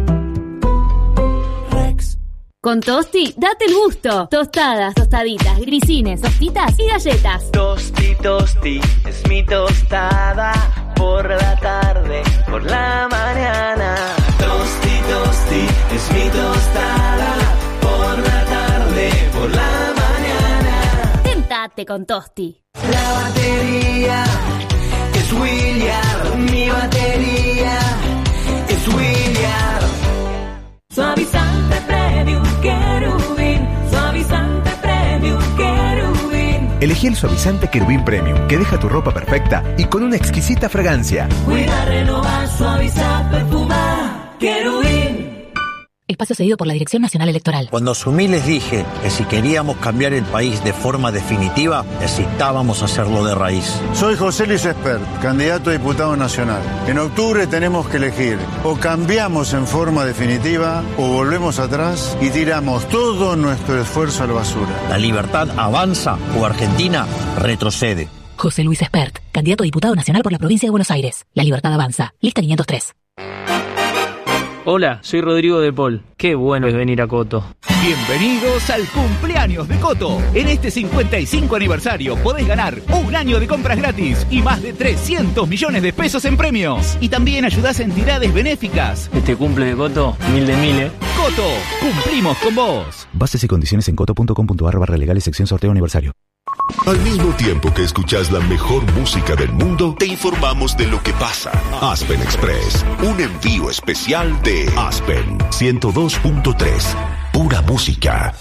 Speaker 27: Rex. Con Tosti, date el gusto. Tostadas, tostaditas, grisines, hostitas y galletas.
Speaker 5: Tosti, tosti, es mi tostada. Por la tarde, por la mañana. Tosti, tosti, es mi tostada. Por la tarde, por la mañana.
Speaker 27: Tentate con Tosti.
Speaker 5: La batería es William. Mi batería es William. Suavizante Premium Querubín. Suavizante Premium Querubín.
Speaker 6: Elegí el suavizante Querubín Premium, que deja tu ropa perfecta y con una exquisita fragancia.
Speaker 5: Cuida, renovar, suavizar, perfumar. Querubín.
Speaker 11: Espacio cedido por la Dirección Nacional Electoral.
Speaker 15: Cuando asumí les dije que si queríamos cambiar el país de forma definitiva, necesitábamos hacerlo de raíz.
Speaker 16: Soy José Luis Espert, candidato a diputado nacional. En octubre tenemos que elegir: o cambiamos en forma definitiva o volvemos atrás y tiramos todo nuestro esfuerzo a la basura.
Speaker 15: La libertad avanza o Argentina retrocede.
Speaker 11: José Luis Espert, candidato a diputado nacional por la provincia de Buenos Aires. La libertad avanza. Lista quinientos tres.
Speaker 17: Hola, soy Rodrigo de Paul. Qué bueno es venir a Coto.
Speaker 22: Bienvenidos al cumpleaños de Coto. En este cincuenta y cinco aniversario podés ganar un año de compras gratis y más de trescientos millones de pesos en premios. Y también ayudás a entidades benéficas.
Speaker 17: Este cumple de Coto, mil de mil, ¿eh?
Speaker 22: Coto, cumplimos con vos.
Speaker 6: Bases y condiciones en coto punto com punto a r barra legales sección sorteo aniversario.
Speaker 1: Al mismo tiempo que escuchas la mejor música del mundo, te informamos de lo que pasa. Aspen Express, un envío especial de Aspen ciento dos punto tres. Pura música.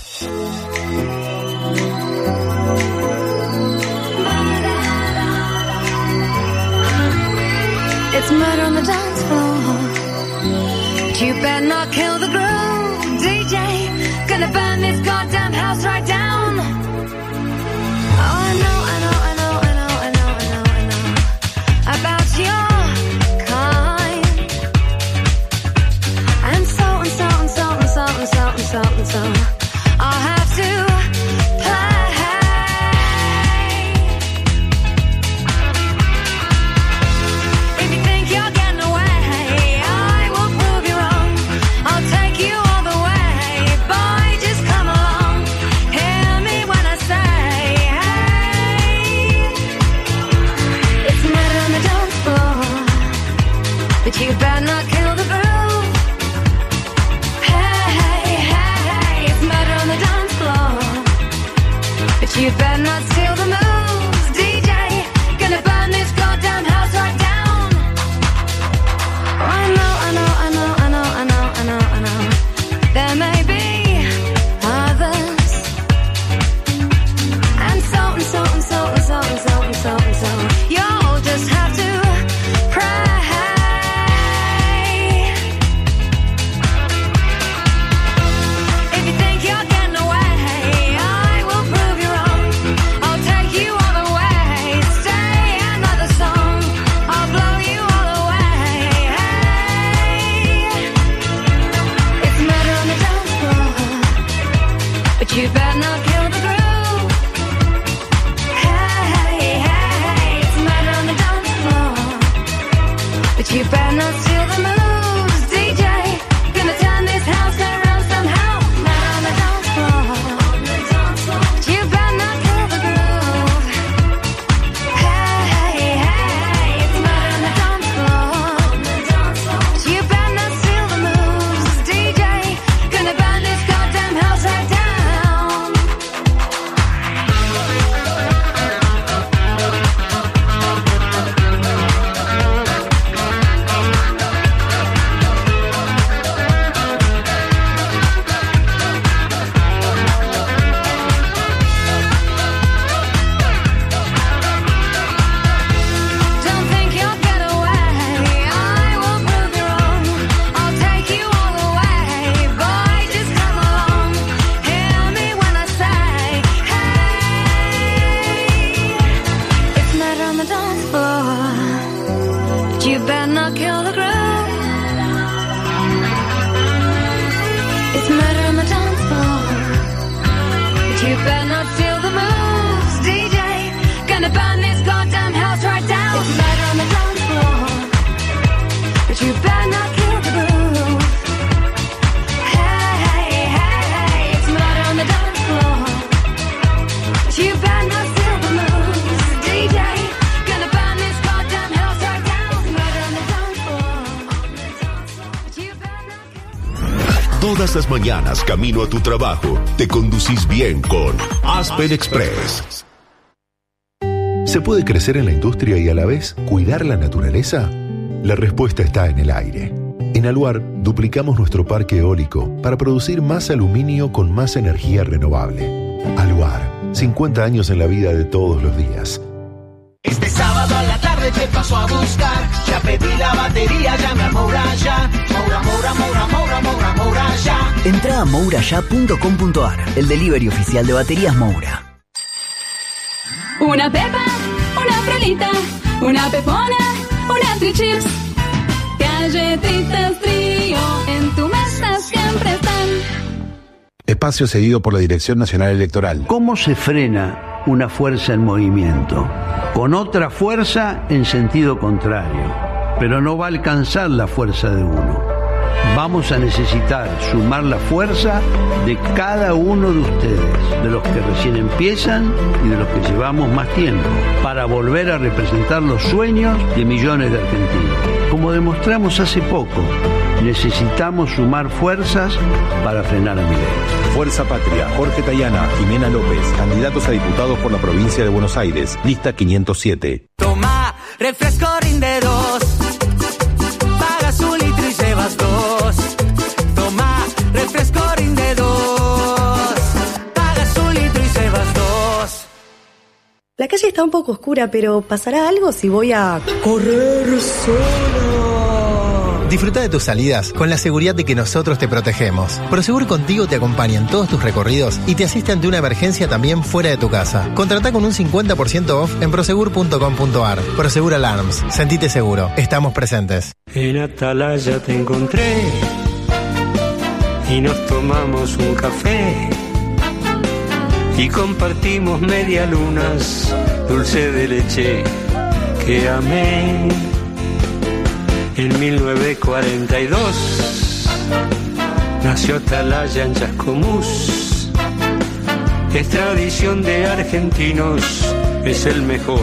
Speaker 23: It's murder on the dance floor. You better not kill the groove, D J. Gonna burn this goddamn house right down. Oh, I know, I know, I know, I know, I know, I know, I know about your kind. And so and so and so and so and so and so and so I'll have to you better not kill the groove. Hey, hey, hey, it's murder on the dance floor. But you better not steal the moves, D J. Gonna burn this goddamn house right down. I know, I know, I know, I know, I know, I know, I know. There may be others. And so and so and so and so and so and so and so. You'll just have to pray. You better not kill the groove. Hey, hey, hey, it's murder you better not kill the groove. It's murder on the dance floor, but you better not steal the moves. D J, gonna burn this goddamn house right down. It's murder on the dance floor, but you better not kill the groove. Hey, hey, hey, hey, it's murder on the dance floor, but you better not steal the moves. D J, gonna burn this goddamn house right down. It's murder on the dance floor, but you better not kill.
Speaker 1: Todas las mañanas camino a tu trabajo, te conducís bien con Aspen Express. ¿Se puede crecer en la industria y a la vez cuidar la naturaleza? La respuesta está en el aire. En Aluar duplicamos nuestro parque eólico para producir más aluminio con más energía renovable. Aluar, cincuenta años en la vida de todos los días.
Speaker 7: Este sábado a la tarde te paso a buscar. Ya pedí la batería, llame a Moura ya. Moura, Moura, Moura, Moura, Moura, Moura ya.
Speaker 8: Entra a moura ya punto com punto a r, el delivery oficial de baterías Moura.
Speaker 23: Una pepa, una frolita, una pepona, una trichips. Galletitas Trío, en tu mesa siempre están.
Speaker 9: Espacio cedido por la Dirección Nacional Electoral.
Speaker 10: ¿Cómo se frena una fuerza en movimiento? Con otra fuerza en sentido contrario, pero no va a alcanzar la fuerza de uno. Vamos a necesitar sumar la fuerza de cada uno de ustedes, de los que recién empiezan y de los que llevamos más tiempo, para volver a representar los sueños de millones de argentinos. Como demostramos hace poco, necesitamos sumar fuerzas para frenar a Milei.
Speaker 9: Fuerza Patria, Jorge Tayana, Jimena López, candidatos a diputados por la provincia de Buenos Aires, lista quinientos siete.
Speaker 7: Toma, refresco rinde dos. Pagas un litro y llevas dos. Toma, refresco rinde dos. Pagas un litro y llevas dos.
Speaker 13: La calle está un poco oscura, pero ¿pasará algo si voy a correr sola?
Speaker 2: Disfruta de tus salidas con la seguridad de que nosotros te protegemos. Prosegur Contigo te acompaña en todos tus recorridos y te asiste ante una emergencia también fuera de tu casa. Contratá con un cincuenta por ciento off en prosegur punto com punto a r. Prosegur Alarms. Sentite seguro. Estamos presentes.
Speaker 14: En Atalaya te encontré y nos tomamos un café y compartimos medialunas, dulce de leche que amé. En mil novecientos cuarenta y dos nació Atalaya en Chascomús. Es tradición de argentinos, es el mejor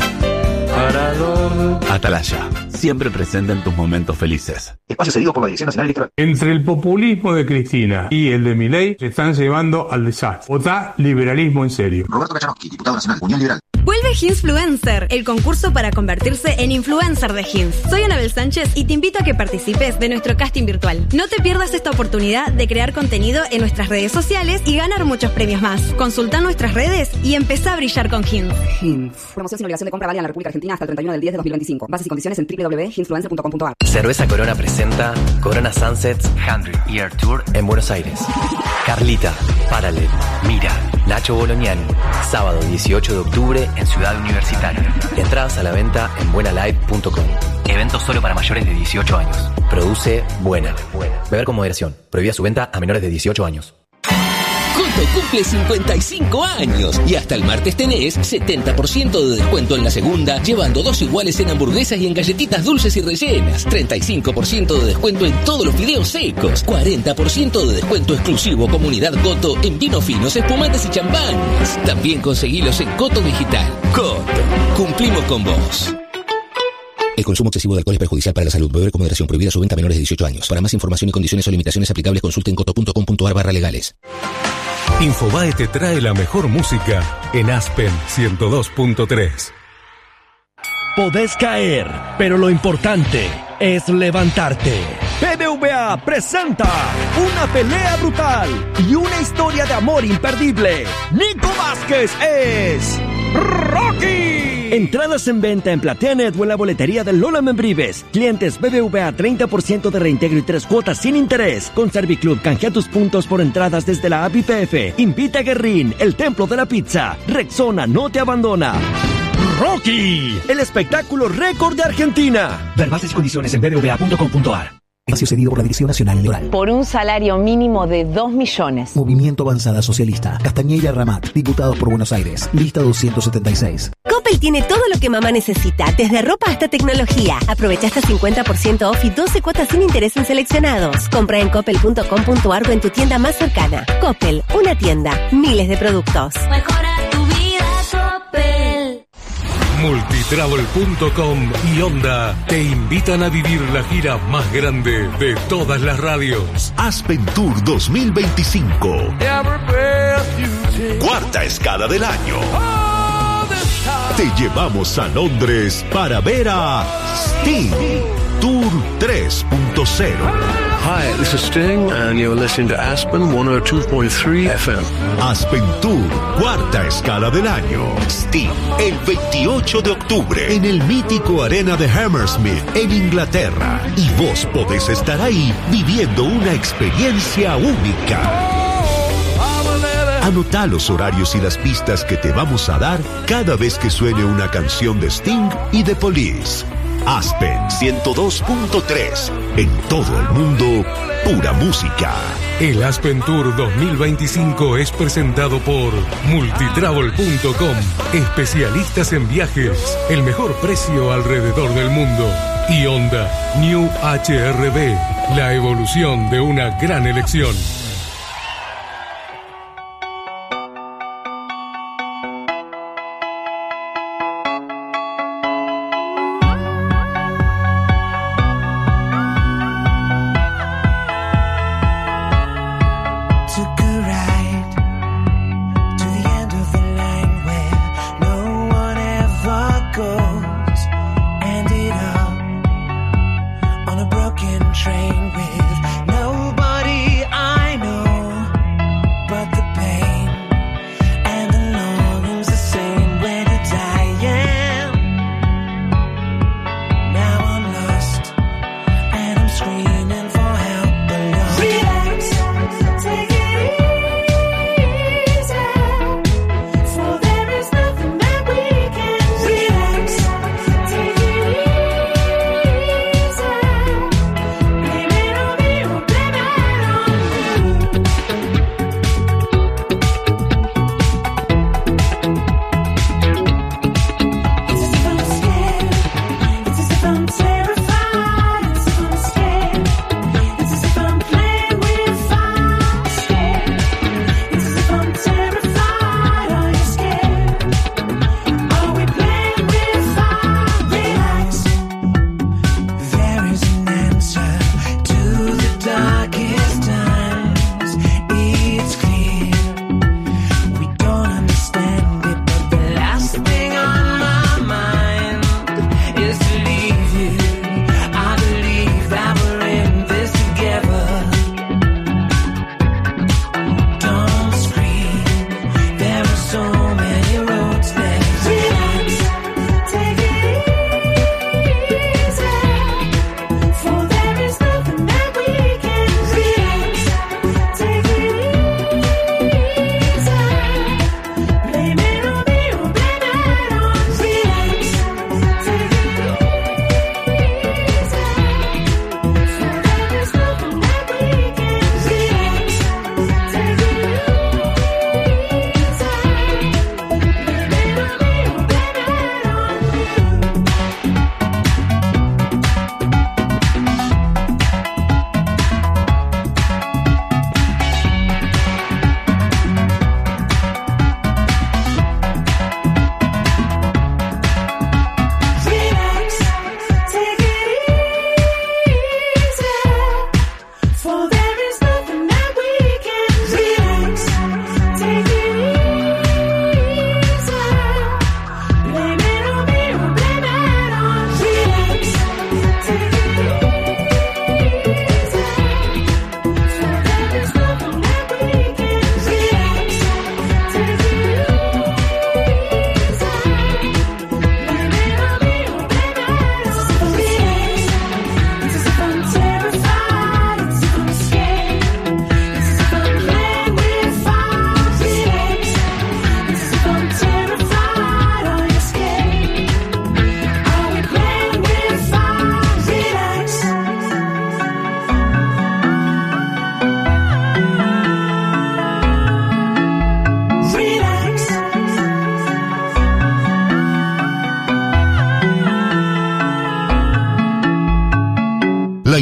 Speaker 14: parador.
Speaker 18: Atalaya, siempre presente en tus momentos felices.
Speaker 19: Espacio cedido por la Dirección Nacional Electoral.
Speaker 20: Entre el populismo de Cristina y el de Milei se están llevando al desastre. Votá liberalismo en serio.
Speaker 19: Roberto Kachanovsky, diputado nacional, Unión Liberal.
Speaker 24: Vuelve Hinsfluencer, el concurso para convertirse en influencer de Hins. Soy Anabel Sánchez y te invito a que participes de nuestro casting virtual. No te pierdas esta oportunidad de crear contenido en nuestras redes sociales y ganar muchos premios más. Consulta nuestras redes y empezá a brillar con Hins.
Speaker 25: Hins. Promoción sin obligación de compra válida en la República Argentina hasta el treinta y uno del diez de dos mil veinticinco. Bases y condiciones en doble u doble u doble u punto hinsfluencer punto com punto a r.
Speaker 31: Cerveza Corona presenta Corona Sunsets cien Year Tour en Buenos Aires. Carlita, Paralel, Mira, Nacho Bolognani. Sábado dieciocho de octubre en Ciudad Universitaria. Entradas a la venta en buena live punto com. Evento solo para mayores de dieciocho años. Produce Buena. Beber con moderación. Prohibida su venta a menores de dieciocho años.
Speaker 26: Coto cumple cincuenta y cinco años y hasta el martes tenés setenta por ciento de descuento en la segunda, llevando dos iguales en hamburguesas y en galletitas dulces y rellenas, treinta y cinco por ciento de descuento en todos los fideos secos, cuarenta por ciento de descuento exclusivo Comunidad Coto en vinos finos, espumantes y champañas. También conseguilos en Coto Digital. Coto, cumplimos con vos. El consumo excesivo de alcohol es perjudicial para la salud. Beber con moderación. Prohibida su venta a menores de dieciocho años. Para más información y condiciones o limitaciones aplicables, consulte en coto punto com punto a r barra legales.
Speaker 28: Infobae te trae la mejor música en Aspen ciento dos punto tres.
Speaker 29: Podés caer, pero lo importante es levantarte. B B V A presenta una pelea brutal y una historia de amor imperdible. Nico Vázquez es Rocky. Entradas en venta en PlateaNet o en la boletería de Lola Membrives. Clientes B B V A treinta por ciento de reintegro y tres cuotas sin interés. Con Serviclub canjea tus puntos por entradas desde la app Y P F. Invita a Guerrín, el templo de la pizza. Rexona no te abandona. Rocky, el espectáculo récord de Argentina.
Speaker 3: Ver bases y condiciones en b b v a punto com punto a r. Espacio cedido por la Dirección Nacional Electoral.
Speaker 4: Por un salario mínimo de dos millones.
Speaker 3: Movimiento Avanzada Socialista. Castañeira Ramat. Diputados por Buenos Aires. Lista doscientos setenta y seis.
Speaker 5: Coppel tiene todo lo que mamá necesita, desde ropa hasta tecnología. Aprovecha hasta cincuenta por ciento off y doce cuotas sin interés en seleccionados. Compra en coppel punto com punto a r o en tu tienda más cercana. Coppel, una tienda, miles de productos.
Speaker 23: Mejora tu vida, Coppel.
Speaker 28: Multitravel punto com y Onda te invitan a vivir la gira más grande de todas las radios.
Speaker 1: Aspen Tour dos mil veinticinco. Cuarta escala del año. Te llevamos a Londres para ver a Sting. Tour tres punto cero.
Speaker 11: Hi, this is Sting, and you're listening to Aspen ciento dos punto tres F M.
Speaker 1: Aspen Tour, cuarta escala del año. Sting, el veintiocho de octubre, en el mítico Arena de Hammersmith, en Inglaterra. Y vos podés estar ahí viviendo una experiencia única. Anotá los horarios y las pistas que te vamos a dar cada vez que suene una canción de Sting y The Police. Aspen ciento dos punto tres. En todo el mundo, pura música.
Speaker 28: El Aspen Tour dos mil veinticinco es presentado por Multitravel punto com. Especialistas en viajes. El mejor precio alrededor del mundo. Y Onda New H R B. La evolución de una gran elección.
Speaker 23: Train with nobody I know.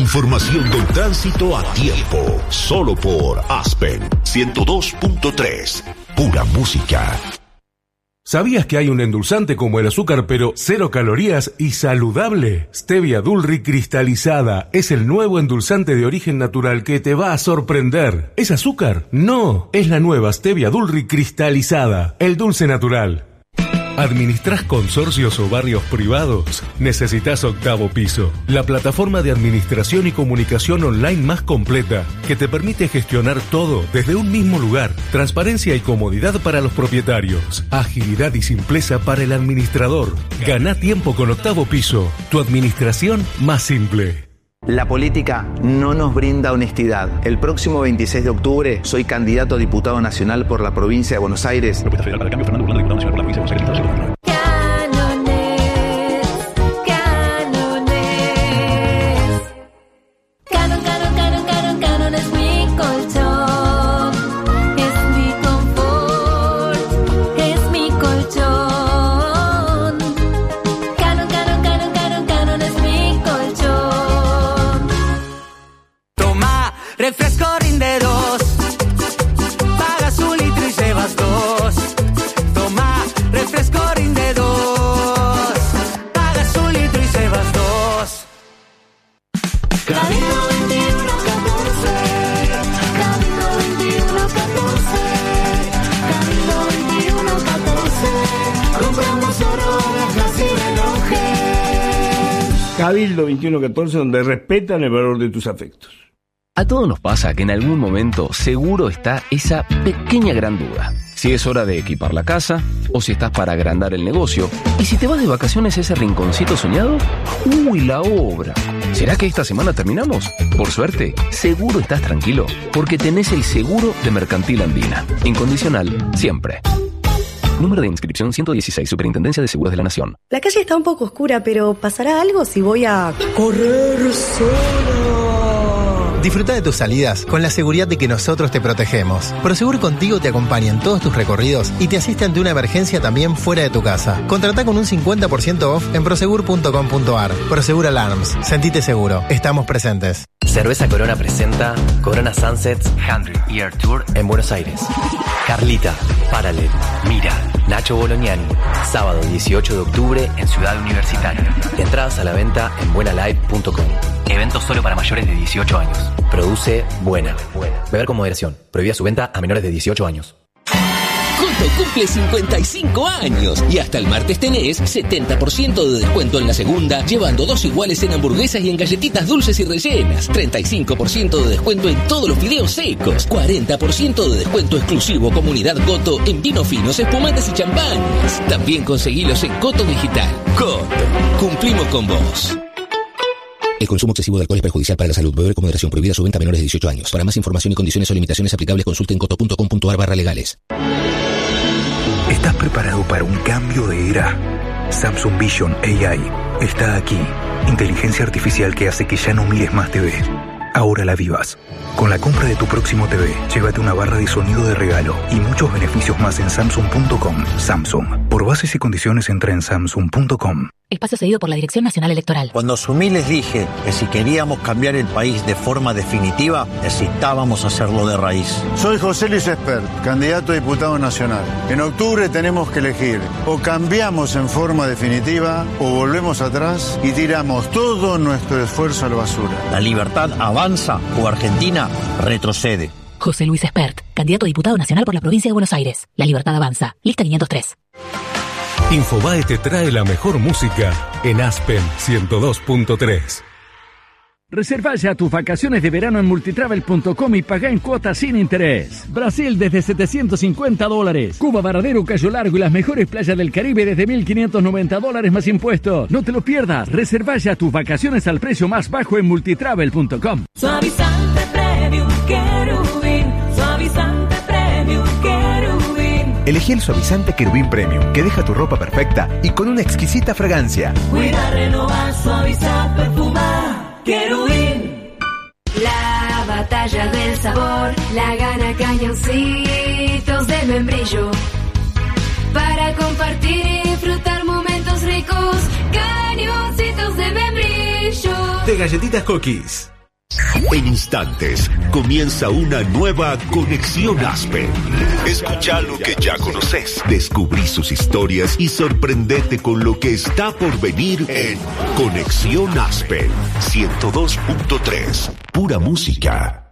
Speaker 6: información del tránsito a tiempo. Solo por Aspen ciento dos punto tres. Pura música.
Speaker 28: ¿Sabías que hay un endulzante como el azúcar pero cero calorías y saludable? Stevia Dulri cristalizada es el nuevo endulzante de origen natural que te va a sorprender. ¿Es azúcar? No, es la nueva Stevia Dulri cristalizada, el dulce natural. ¿Administrás consorcios o barrios privados? Necesitas Octavo Piso, la plataforma de administración y comunicación online más completa, que te permite gestionar todo desde un mismo lugar. Transparencia y comodidad para los propietarios. Agilidad y simpleza para el administrador. Gana tiempo con Octavo Piso, tu administración más simple.
Speaker 8: La política no nos brinda honestidad. El próximo veintiséis de octubre soy candidato a diputado nacional por la provincia de Buenos Aires. Propuesta Federal para el Cambio, Fernando Bernardo, diputado nacional por la provincia de Buenos Aires.
Speaker 23: Canon, canon, canon, canon, canon es mi colchón, es mi confort, es mi colchón. Canon, canon, canon, canon, canon es mi colchón.
Speaker 7: Toma, refresco rinde dos. Pagas un litro y llevas dos. Toma, refresco rinde dos. Pagas un litro y llevas dos.
Speaker 23: Cabildo veintiuno catorce, Cabildo veintiuno catorce, Cabildo veintiuno catorce, compramos oro, orejas y relojes.
Speaker 10: Cabildo veintiuno catorce, donde respetan el valor de tus afectos.
Speaker 31: A todos nos pasa que en algún momento seguro está esa pequeña gran duda. Si es hora de equipar la casa, o si estás para agrandar el negocio, y si te vas de vacaciones a ese rinconcito soñado, ¡uy, la obra! ¿Será que esta semana terminamos? Por suerte, seguro estás tranquilo, porque tenés el seguro de Mercantil Andina. Incondicional, siempre. Número de inscripción ciento dieciséis, Superintendencia de Seguros de la Nación.
Speaker 13: La calle está un poco oscura, pero ¿pasará algo si voy a correr sola?
Speaker 2: Disfruta de tus salidas con la seguridad de que nosotros te protegemos. Prosegur Contigo te acompaña en todos tus recorridos y te asiste ante una emergencia también fuera de tu casa. Contratá con un cincuenta por ciento off en prosegur punto com punto ar. Prosegur Alarms. Sentite seguro. Estamos presentes.
Speaker 31: Cerveza Corona presenta Corona Sunsets cien Year Tour en Buenos Aires. Carlita, Paralel, Mira, Nacho Bolognani. Sábado dieciocho de octubre en Ciudad Universitaria. Entradas a la venta en buena live punto com. Evento solo para mayores de dieciocho años. Produce Buena. Beber con moderación. Prohibida su venta a menores de dieciocho años.
Speaker 26: Coto cumple cincuenta y cinco años y hasta el martes tenés setenta por ciento de descuento en la segunda, llevando dos iguales en hamburguesas y en galletitas dulces y rellenas, treinta y cinco por ciento de descuento en todos los fideos secos, cuarenta por ciento de descuento exclusivo Comunidad Coto en vinos finos, espumantes y champañas. También conseguilos en Coto Digital. Coto, cumplimos con vos. El consumo excesivo de alcohol es perjudicial para la salud. Beber con moderación. Prohibida su venta a menores de dieciocho años. Para más información y condiciones o limitaciones aplicables, consulte en coto punto com punto ar barra legales.
Speaker 12: ¿Estás preparado para un cambio de era? Samsung Vision A I está aquí. Inteligencia artificial que hace que ya no mires más T V. Ahora la vivas. Con la compra de tu próximo T V, llévate una barra de sonido de regalo y muchos beneficios más en samsung punto com. Samsung. Por bases y condiciones entra en samsung punto com.
Speaker 15: Espacio cedido por la Dirección Nacional Electoral.
Speaker 16: Cuando asumí les dije que si queríamos cambiar el país de forma definitiva, necesitábamos hacerlo de raíz.
Speaker 17: Soy José Luis Espert, candidato a diputado nacional. En octubre tenemos que elegir: o cambiamos en forma definitiva o volvemos atrás y tiramos todo nuestro esfuerzo a la basura.
Speaker 16: La libertad avanza o Argentina retrocede.
Speaker 15: José Luis Espert, candidato a diputado nacional por la provincia de Buenos Aires. La libertad avanza. Lista quinientos tres.
Speaker 28: Infobae te trae la mejor música en Aspen ciento dos punto tres.
Speaker 21: Reserva ya tus vacaciones de verano en multitravel punto com y paga en cuotas sin interés. Brasil desde setecientos cincuenta dólares. Cuba, Varadero, Cayo Largo y las mejores playas del Caribe desde mil quinientos noventa dólares más impuestos. No te lo pierdas. Reserva ya tus vacaciones al precio más bajo en multitravel punto com.
Speaker 23: Suavizante Premium Querubín. Suavizante Premium Querubín.
Speaker 22: Elegí el suavizante Querubín Premium, que deja tu ropa perfecta y con una exquisita fragancia.
Speaker 23: Cuida, renovar, suavizar, perfumar. Querubín. La batalla del sabor la gana Cañoncitos de Membrillo. Para compartir y disfrutar momentos ricos, Cañoncitos de Membrillo.
Speaker 22: De galletitas Cookies.
Speaker 6: En instantes comienza una nueva Conexión Aspen. Escucha lo que ya conoces, descubrí sus historias y sorprendete con lo que está por venir en Conexión Aspen ciento dos punto tres. Pura música.